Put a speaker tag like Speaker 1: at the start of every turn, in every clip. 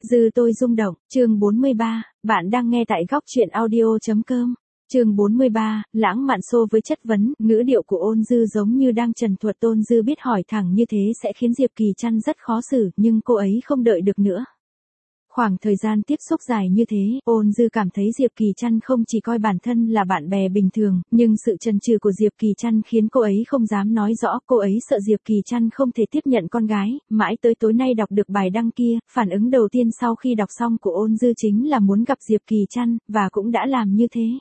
Speaker 1: Dư tôi rung động, chương 43, bạn đang nghe tại góc truyện audio.com. Chương 43, lãng mạn xô với chất vấn, ngữ điệu của Ôn Dư giống như đang trần thuật. Ôn Dư biết hỏi thẳng như thế sẽ khiến Diệp Kỳ Trăn rất khó xử, nhưng cô ấy không đợi được nữa. Khoảng thời gian tiếp xúc dài như thế, Ôn Dư cảm thấy Diệp Kỳ Trăn không chỉ coi bản thân là bạn bè bình thường, nhưng sự chần chừ của Diệp Kỳ Trăn khiến cô ấy không dám nói rõ. Cô ấy sợ Diệp Kỳ Trăn không thể tiếp nhận con gái. Mãi tới tối nay đọc được bài đăng kia, phản ứng đầu tiên sau khi đọc xong của Ôn Dư chính là muốn gặp Diệp Kỳ Trăn, và cũng đã làm như thế.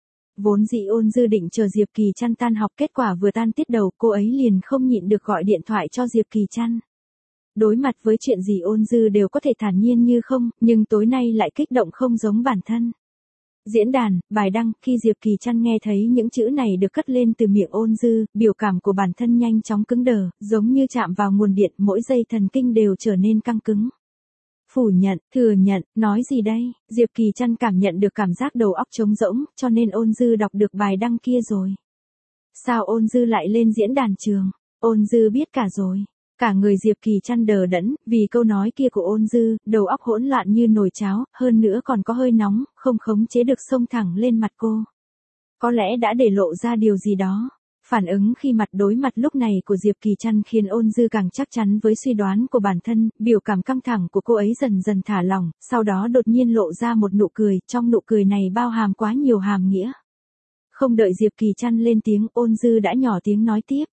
Speaker 1: Vốn dĩ Ôn Dư định chờ Diệp Kỳ Trăn tan học, kết quả vừa tan tiết đầu cô ấy liền không nhịn được gọi điện thoại cho Diệp Kỳ Trăn. Đối mặt với chuyện gì Ôn Dư đều có thể thản nhiên như không, nhưng tối nay lại kích động không giống bản thân. Diễn đàn, bài đăng, khi Diệp Kỳ Trăn nghe thấy những chữ này được cất lên từ miệng Ôn Dư, biểu cảm của bản thân nhanh chóng cứng đờ, giống như chạm vào nguồn điện, mỗi dây thần kinh đều trở nên căng cứng. Phủ nhận, thừa nhận, nói gì đây? Diệp Kỳ Trăn cảm nhận được cảm giác đầu óc trống rỗng, cho nên Ôn Dư đọc được bài đăng kia rồi. Sao Ôn Dư lại lên diễn đàn trường? Ôn Dư biết cả rồi. Cả người Diệp Kỳ Trăn đờ đẫn, vì câu nói kia của Ôn Dư, đầu óc hỗn loạn như nồi cháo, hơn nữa còn có hơi nóng, không khống chế được xông thẳng lên mặt cô. Có lẽ đã để lộ ra điều gì đó. Phản ứng khi mặt đối mặt lúc này của Diệp Kỳ Trăn khiến Ôn Dư càng chắc chắn với suy đoán của bản thân, biểu cảm căng thẳng của cô ấy dần dần thả lỏng, sau đó đột nhiên lộ ra một nụ cười, trong nụ cười này bao hàm quá nhiều hàm nghĩa. Không đợi Diệp Kỳ Trăn lên tiếng, Ôn Dư đã nhỏ tiếng nói tiếp.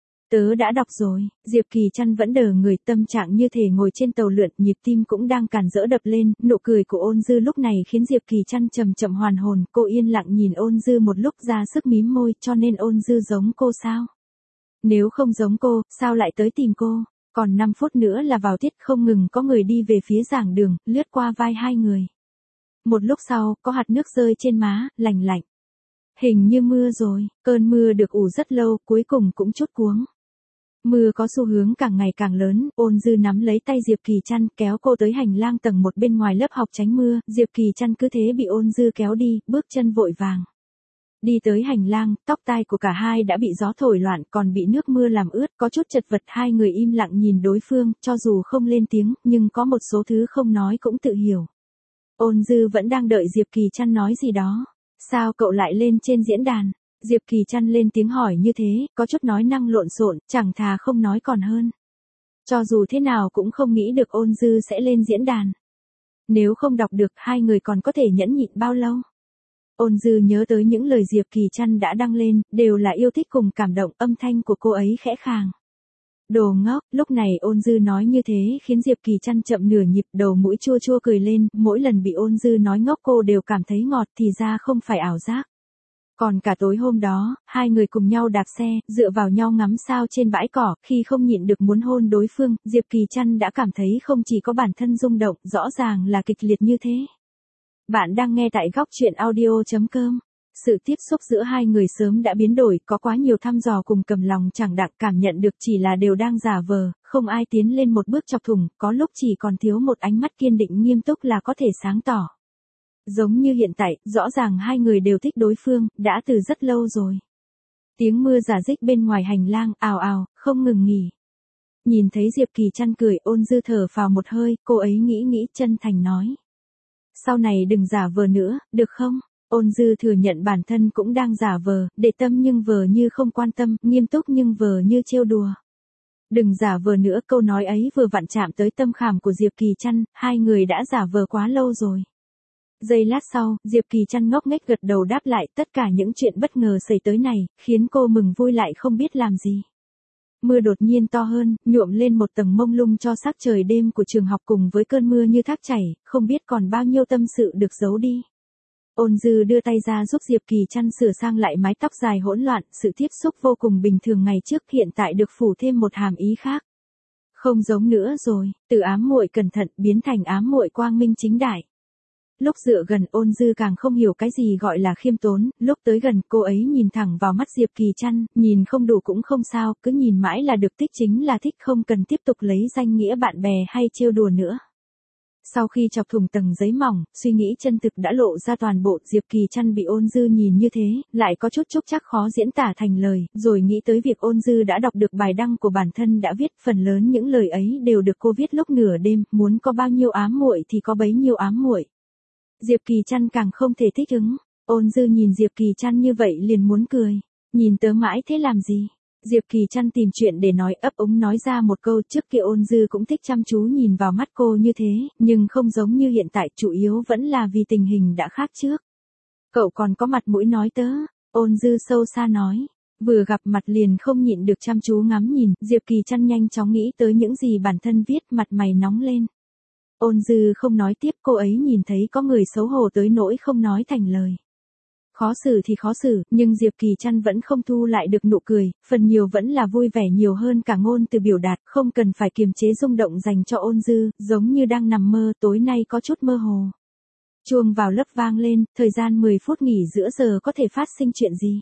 Speaker 1: Tớ đã đọc rồi. Diệp Kỳ Trăn vẫn đờ người, tâm trạng như thể ngồi trên tàu lượn, nhịp tim cũng đang càn rỡ đập lên. Nụ cười của Ôn Dư lúc này khiến Diệp Kỳ Trăn chậm chậm hoàn hồn. Cô yên lặng nhìn Ôn Dư một lúc, ra sức mím môi, cho nên Ôn Dư giống cô sao? Nếu không giống cô, sao lại tới tìm cô? Còn 5 phút nữa là vào tiết, không ngừng có người đi về phía giảng đường, lướt qua vai hai người. Một lúc sau, có hạt nước rơi trên má, lành lạnh. Hình như mưa rồi, cơn mưa được ủ rất lâu, cuối cùng cũng trút cuống. Mưa có xu hướng càng ngày càng lớn, Ôn Dư nắm lấy tay Diệp Kỳ Trăn, kéo cô tới hành lang tầng 1 bên ngoài lớp học tránh mưa. Diệp Kỳ Trăn cứ thế bị Ôn Dư kéo đi, bước chân vội vàng. Đi tới hành lang, tóc tai của cả hai đã bị gió thổi loạn, còn bị nước mưa làm ướt, có chút chật vật. Hai người im lặng nhìn đối phương, cho dù không lên tiếng, nhưng có một số thứ không nói cũng tự hiểu. Ôn Dư vẫn đang đợi Diệp Kỳ Trăn nói gì đó. Sao cậu lại lên trên diễn đàn? Diệp Kỳ Trăn lên tiếng hỏi như thế, có chút nói năng lộn xộn, chẳng thà không nói còn hơn. Cho dù thế nào cũng không nghĩ được Ôn Dư sẽ lên diễn đàn. Nếu không đọc được, hai người còn có thể nhẫn nhịn bao lâu? Ôn Dư nhớ tới những lời Diệp Kỳ Trăn đã đăng lên, đều là yêu thích cùng cảm động, âm thanh của cô ấy khẽ khàng. Đồ ngốc, lúc này Ôn Dư nói như thế khiến Diệp Kỳ Trăn chậm nửa nhịp, đầu mũi chua chua cười lên, mỗi lần bị Ôn Dư nói ngốc cô đều cảm thấy ngọt, thì ra không phải ảo giác. Còn cả tối hôm đó, hai người cùng nhau đạp xe, dựa vào nhau ngắm sao trên bãi cỏ, khi không nhịn được muốn hôn đối phương, Diệp Kỳ Trăn đã cảm thấy không chỉ có bản thân rung động, rõ ràng là kịch liệt như thế. Bạn đang nghe tại góc truyện audio.com. Sự tiếp xúc giữa hai người sớm đã biến đổi, có quá nhiều thăm dò cùng cầm lòng chẳng đặng, cảm nhận được chỉ là đều đang giả vờ, không ai tiến lên một bước chọc thủng, có lúc chỉ còn thiếu một ánh mắt kiên định nghiêm túc là có thể sáng tỏ. Giống như hiện tại, rõ ràng hai người đều thích đối phương, đã từ rất lâu rồi. Tiếng mưa rả rích bên ngoài hành lang, ào ào, không ngừng nghỉ. Nhìn thấy Diệp Kỳ Trăn cười, Ôn Dư thở phào một hơi, cô ấy nghĩ chân thành nói. Sau này đừng giả vờ nữa, được không? Ôn Dư thừa nhận bản thân cũng đang giả vờ, để tâm nhưng vờ như không quan tâm, nghiêm túc nhưng vờ như trêu đùa. Đừng giả vờ nữa, câu nói ấy vừa vặn chạm tới tâm khảm của Diệp Kỳ Trăn, hai người đã giả vờ quá lâu rồi. Giây lát sau, Diệp Kỳ Trăn ngốc nghếch gật đầu đáp lại, tất cả những chuyện bất ngờ xảy tới này, khiến cô mừng vui lại không biết làm gì. Mưa đột nhiên to hơn, nhuộm lên một tầng mông lung cho sắc trời đêm của trường học cùng với cơn mưa như thác chảy, không biết còn bao nhiêu tâm sự được giấu đi. Ôn Dư đưa tay ra giúp Diệp Kỳ Trăn sửa sang lại mái tóc dài hỗn loạn, sự tiếp xúc vô cùng bình thường ngày trước hiện tại được phủ thêm một hàm ý khác. Không giống nữa rồi, từ ám muội cẩn thận biến thành ám muội quang minh chính đại. Lúc dựa gần Ôn Dư càng không hiểu cái gì gọi là khiêm tốn, lúc tới gần cô ấy nhìn thẳng vào mắt Diệp Kỳ Trăn, nhìn không đủ cũng không sao, cứ nhìn mãi là được, thích chính là thích, không cần tiếp tục lấy danh nghĩa bạn bè hay trêu đùa nữa. Sau khi chọc thủng tầng giấy mỏng, suy nghĩ chân thực đã lộ ra toàn bộ. Diệp Kỳ Trăn bị Ôn Dư nhìn như thế, lại có chút chúc chắc khó diễn tả thành lời, rồi nghĩ tới việc Ôn Dư đã đọc được bài đăng của bản thân đã viết, phần lớn những lời ấy đều được cô viết lúc nửa đêm, muốn có bao nhiêu ám muội thì có bấy nhiêu ám muội. Diệp Kỳ Trăn càng không thể thích ứng. Ôn Dư nhìn Diệp Kỳ Trăn như vậy liền muốn cười. Nhìn tớ mãi thế làm gì? Diệp Kỳ Trăn tìm chuyện để nói, ấp úng nói ra một câu. Trước kia Ôn Dư cũng thích chăm chú nhìn vào mắt cô như thế, nhưng không giống như hiện tại, chủ yếu vẫn là vì tình hình đã khác trước. Cậu còn có mặt mũi nói tớ. Ôn Dư sâu xa nói. Vừa gặp mặt liền không nhịn được chăm chú ngắm nhìn. Diệp Kỳ Trăn nhanh chóng nghĩ tới những gì bản thân viết, mặt mày nóng lên. Ôn Dư không nói tiếp, cô ấy nhìn thấy có người xấu hổ tới nỗi không nói thành lời. Khó xử thì khó xử, nhưng Diệp Kỳ Trăn vẫn không thu lại được nụ cười, phần nhiều vẫn là vui vẻ nhiều hơn cả ngôn từ biểu đạt, không cần phải kiềm chế rung động dành cho Ôn Dư, giống như đang nằm mơ, tối nay có chút mơ hồ. Chuông vào lớp vang lên, thời gian 10 phút nghỉ giữa giờ có thể phát sinh chuyện gì?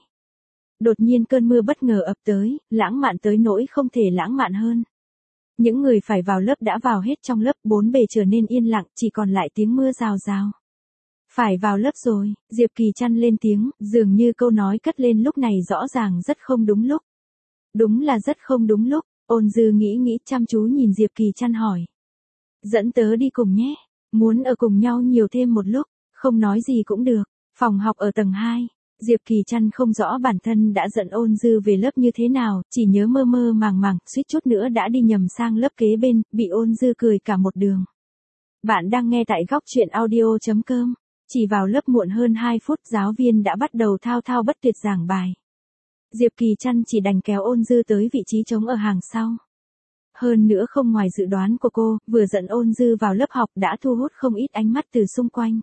Speaker 1: Đột nhiên cơn mưa bất ngờ ập tới, lãng mạn tới nỗi không thể lãng mạn hơn. Những người phải vào lớp đã vào hết trong lớp, bốn bề trở nên yên lặng, chỉ còn lại tiếng mưa rào rào. Phải vào lớp rồi, Diệp Kỳ Trăn lên tiếng, dường như câu nói cất lên lúc này rõ ràng rất không đúng lúc. Đúng là rất không đúng lúc. Ôn Dư nghĩ chăm chú nhìn Diệp Kỳ Trăn hỏi. Dẫn tớ đi cùng nhé, muốn ở cùng nhau nhiều thêm một lúc, không nói gì cũng được. Phòng học ở tầng 2. Diệp Kỳ Trăn không rõ bản thân đã dẫn Ôn Dư về lớp như thế nào, chỉ nhớ mơ mơ màng, suýt chút nữa đã đi nhầm sang lớp kế bên, bị Ôn Dư cười cả một đường. Bạn đang nghe tại góc truyện audio.com. Chỉ vào lớp muộn hơn 2 phút, giáo viên đã bắt đầu thao thao bất tuyệt giảng bài. Diệp Kỳ Trăn chỉ đành kéo Ôn Dư tới vị trí trống ở hàng sau. Hơn nữa không ngoài dự đoán của cô, vừa dẫn Ôn Dư vào lớp học đã thu hút không ít ánh mắt từ xung quanh.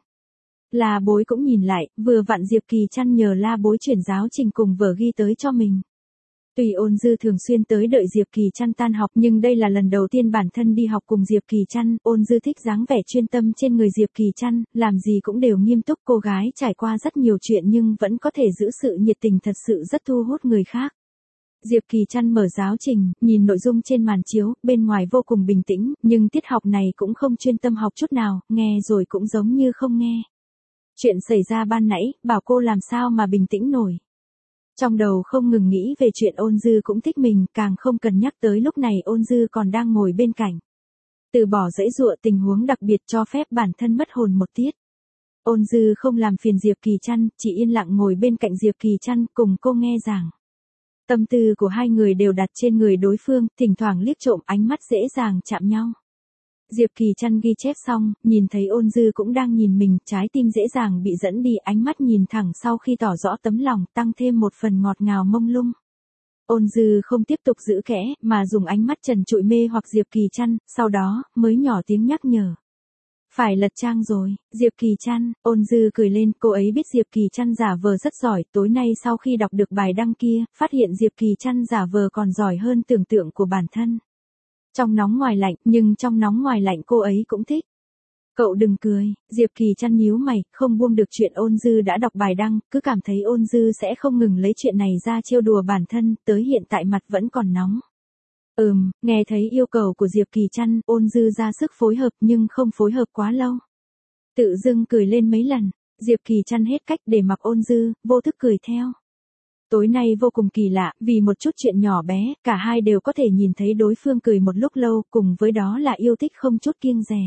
Speaker 1: La Bối cũng nhìn lại, vừa vặn Diệp Kỳ Trăn nhờ La Bối chuyển giáo trình cùng vở ghi tới cho mình. Tuy Ôn Dư thường xuyên tới đợi Diệp Kỳ Trăn tan học, nhưng đây là lần đầu tiên bản thân đi học cùng Diệp Kỳ Trăn. Ôn Dư thích dáng vẻ chuyên tâm trên người Diệp Kỳ Trăn, làm gì cũng đều nghiêm túc. Cô gái trải qua rất nhiều chuyện nhưng vẫn có thể giữ sự nhiệt tình, thật sự rất thu hút người khác. Diệp Kỳ Trăn mở giáo trình, nhìn nội dung trên màn chiếu, bên ngoài vô cùng bình tĩnh, nhưng tiết học này cũng không chuyên tâm học chút nào, nghe rồi cũng giống như không nghe. Chuyện xảy ra ban nãy, bảo cô làm sao mà bình tĩnh nổi. Trong đầu không ngừng nghĩ về chuyện Ôn Dư cũng thích mình, càng không cần nhắc tới lúc này Ôn Dư còn đang ngồi bên cạnh. Từ bỏ dãy dụa, tình huống đặc biệt cho phép bản thân mất hồn một tiết. Ôn Dư không làm phiền Diệp Kỳ Trăn, chỉ yên lặng ngồi bên cạnh Diệp Kỳ Trăn cùng cô nghe giảng. Tâm tư của hai người đều đặt trên người đối phương, thỉnh thoảng liếc trộm, ánh mắt dễ dàng chạm nhau. Diệp Kỳ Trăn ghi chép xong, nhìn thấy Ôn Dư cũng đang nhìn mình, trái tim dễ dàng bị dẫn đi, ánh mắt nhìn thẳng sau khi tỏ rõ tấm lòng, tăng thêm một phần ngọt ngào mông lung. Ôn Dư không tiếp tục giữ kẽ, mà dùng ánh mắt trần trụi mê hoặc Diệp Kỳ Trăn, sau đó, mới nhỏ tiếng nhắc nhở. Phải lật trang rồi, Diệp Kỳ Trăn. Ôn Dư cười lên, cô ấy biết Diệp Kỳ Trăn giả vờ rất giỏi, tối nay sau khi đọc được bài đăng kia, phát hiện Diệp Kỳ Trăn giả vờ còn giỏi hơn tưởng tượng của bản thân. Trong nóng ngoài lạnh, nhưng trong nóng ngoài lạnh cô ấy cũng thích. Cậu đừng cười, Diệp Kỳ Trăn nhíu mày, không buông được chuyện Ôn Dư đã đọc bài đăng, cứ cảm thấy Ôn Dư sẽ không ngừng lấy chuyện này ra trêu đùa bản thân, tới hiện tại mặt vẫn còn nóng. Nghe thấy yêu cầu của Diệp Kỳ Trăn, Ôn Dư ra sức phối hợp nhưng không phối hợp quá lâu. Tự dưng cười lên mấy lần, Diệp Kỳ Trăn hết cách để mặc Ôn Dư, vô thức cười theo. Tối nay vô cùng kỳ lạ, vì một chút chuyện nhỏ bé, cả hai đều có thể nhìn thấy đối phương cười một lúc lâu, cùng với đó là yêu thích không chút kiêng dè.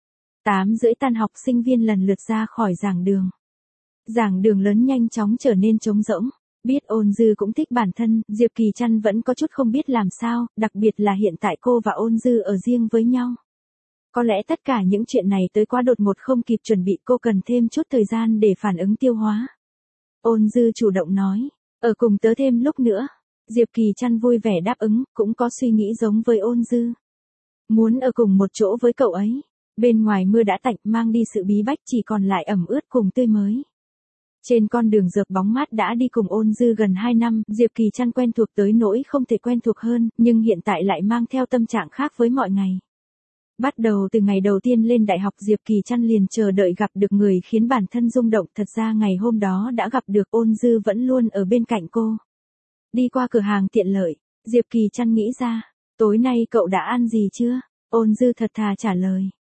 Speaker 1: 8:30 tan học, sinh viên lần lượt ra khỏi giảng đường. Giảng đường lớn nhanh chóng trở nên trống rỗng. Biết Ôn Dư cũng thích bản thân, Diệp Kỳ Trăn vẫn có chút không biết làm sao, đặc biệt là hiện tại cô và Ôn Dư ở riêng với nhau. Có lẽ tất cả những chuyện này tới quá đột ngột, không kịp chuẩn bị, cô cần thêm chút thời gian để phản ứng tiêu hóa. Ôn Dư chủ động nói, ở cùng tớ thêm lúc nữa. Diệp Kỳ Trăn vui vẻ đáp ứng, cũng có suy nghĩ giống với Ôn Dư. Muốn ở cùng một chỗ với cậu ấy. Bên ngoài mưa đã tạnh, mang đi sự bí bách, chỉ còn lại ẩm ướt cùng tươi mới. Trên con đường dợp bóng mát đã đi cùng Ôn Dư gần 2 năm, Diệp Kỳ Trăn quen thuộc tới nỗi không thể quen thuộc hơn, nhưng hiện tại lại mang theo tâm trạng khác với mọi ngày. Bắt đầu từ ngày đầu tiên lên đại học, Diệp Kỳ Trăn liền chờ đợi gặp được người khiến bản thân rung động, thật ra ngày hôm đó đã gặp được, Ôn Dư vẫn luôn ở bên cạnh cô. Đi qua cửa hàng tiện lợi, Diệp Kỳ Trăn nghĩ ra, tối nay cậu đã ăn gì chưa? Ôn Dư thật thà trả lời,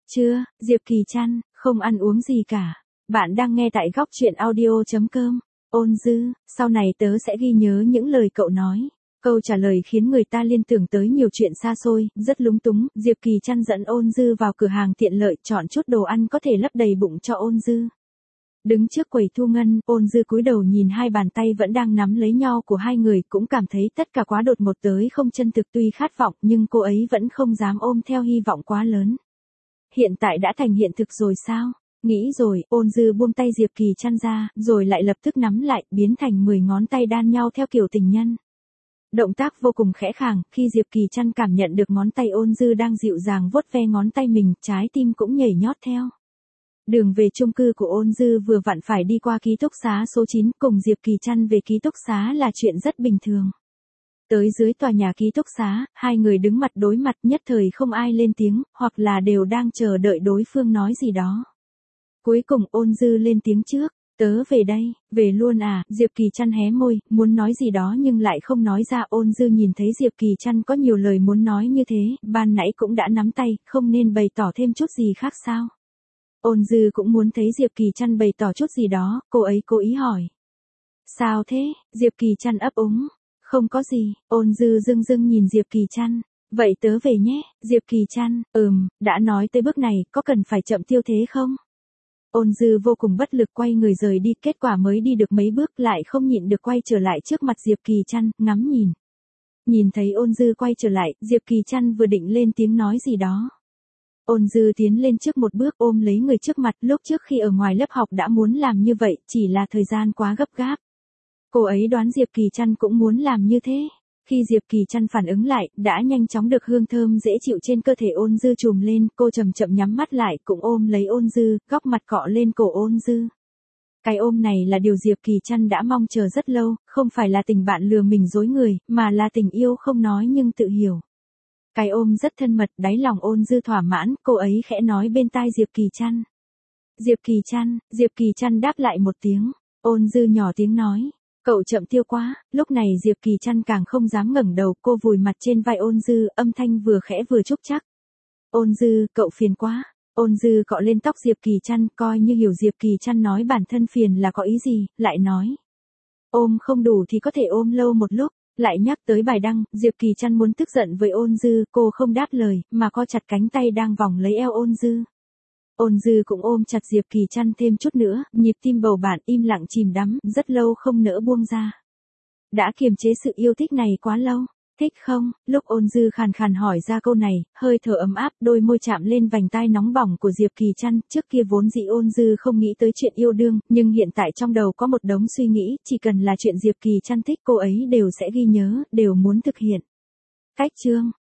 Speaker 1: Chưa, Diệp Kỳ Trăn, không ăn uống gì cả. Bạn đang nghe tại góc chuyện audio.com. Ôn Dư, sau này tớ sẽ ghi nhớ những lời cậu nói. Câu trả lời khiến người ta liên tưởng tới nhiều chuyện xa xôi, rất lúng túng. Diệp Kỳ Trăn dẫn Ôn Dư vào cửa hàng tiện lợi, chọn chút đồ ăn có thể lấp đầy bụng cho Ôn Dư. Đứng trước quầy thu ngân, Ôn Dư cúi đầu nhìn hai bàn tay vẫn đang nắm lấy nho của hai người, cũng cảm thấy tất cả quá đột ngột tới không chân thực. Tuy khát vọng nhưng cô ấy vẫn không dám ôm theo hy vọng quá lớn. Hiện tại đã thành hiện thực rồi sao? Nghĩ rồi, Ôn Dư buông tay Diệp Kỳ Trăn ra, rồi lại lập tức nắm lại, biến thành 10 ngón tay đan nhau theo kiểu tình nhân. Động tác vô cùng khẽ khàng, khi Diệp Kỳ Trăn cảm nhận được ngón tay Ôn Dư đang dịu dàng vuốt ve ngón tay mình, trái tim cũng nhảy nhót theo. Đường về chung cư của Ôn Dư vừa vặn phải đi qua ký túc xá số 9, cùng Diệp Kỳ Trăn về ký túc xá là chuyện rất bình thường. Tới dưới tòa nhà ký túc xá, hai người đứng mặt đối mặt, nhất thời không ai lên tiếng, hoặc là đều đang chờ đợi đối phương nói gì đó. Cuối cùng Ôn Dư lên tiếng trước, tớ về đây, về luôn à? Diệp Kỳ Trăn hé môi, muốn nói gì đó nhưng lại không nói ra. Ôn Dư nhìn thấy Diệp Kỳ Trăn có nhiều lời muốn nói như thế, ban nãy cũng đã nắm tay, không nên bày tỏ thêm chút gì khác sao? Ôn Dư cũng muốn thấy Diệp Kỳ Trăn bày tỏ chút gì đó, cô ấy cố ý hỏi. Sao thế? Diệp Kỳ Trăn ấp úng. Không có gì. Ôn Dư dưng dưng nhìn Diệp Kỳ Trăn. Vậy tớ về nhé. Diệp Kỳ Trăn, đã nói tới bước này, có cần phải chậm tiêu thế không? Ôn Dư vô cùng bất lực quay người rời đi, kết quả mới đi được mấy bước lại không nhịn được quay trở lại trước mặt Diệp Kỳ Trăn, ngắm nhìn. Nhìn thấy Ôn Dư quay trở lại, Diệp Kỳ Trăn vừa định lên tiếng nói gì đó. Ôn Dư tiến lên trước một bước ôm lấy người trước mặt, lúc trước khi ở ngoài lớp học đã muốn làm như vậy, chỉ là thời gian quá gấp gáp. Cô ấy đoán Diệp Kỳ Trăn cũng muốn làm như thế. Khi Diệp Kỳ Trăn phản ứng lại, đã nhanh chóng được hương thơm dễ chịu trên cơ thể Ôn Dư trùm lên, cô chậm chậm nhắm mắt lại, cũng ôm lấy Ôn Dư, góc mặt cọ lên cổ Ôn Dư. Cái ôm này là điều Diệp Kỳ Trăn đã mong chờ rất lâu, không phải là tình bạn lừa mình dối người, mà là tình yêu không nói nhưng tự hiểu. Cái ôm rất thân mật, đáy lòng Ôn Dư thỏa mãn, cô ấy khẽ nói bên tai Diệp Kỳ Trăn. Diệp Kỳ Trăn đáp lại một tiếng. Ôn Dư nhỏ tiếng nói. Cậu chậm tiêu quá. Lúc này Diệp Kỳ Trăn càng không dám ngẩng đầu, cô vùi mặt trên vai Ôn Dư, âm thanh vừa khẽ vừa trúc chắc. Ôn Dư, cậu phiền quá. Ôn Dư cọ lên tóc Diệp Kỳ Trăn, coi như hiểu Diệp Kỳ Trăn nói bản thân phiền là có ý gì, lại nói. Ôm không đủ thì có thể ôm lâu một lúc. Lại nhắc tới bài đăng, Diệp Kỳ Trăn muốn tức giận với Ôn Dư, cô không đáp lời, mà co chặt cánh tay đang vòng lấy eo Ôn Dư. Ôn Dư cũng ôm chặt Diệp Kỳ Trăn thêm chút nữa, nhịp tim bầu bạn im lặng chìm đắm, rất lâu không nỡ buông ra. Đã kiềm chế sự yêu thích này quá lâu. Thích không? Lúc Ôn Dư khàn khàn hỏi ra câu này, hơi thở ấm áp, đôi môi chạm lên vành tai nóng bỏng của Diệp Kỳ Trăn. Trước kia vốn dĩ Ôn Dư không nghĩ tới chuyện yêu đương, nhưng hiện tại trong đầu có một đống suy nghĩ, chỉ cần là chuyện Diệp Kỳ Trăn thích cô ấy đều sẽ ghi nhớ, đều muốn thực hiện. Cách chương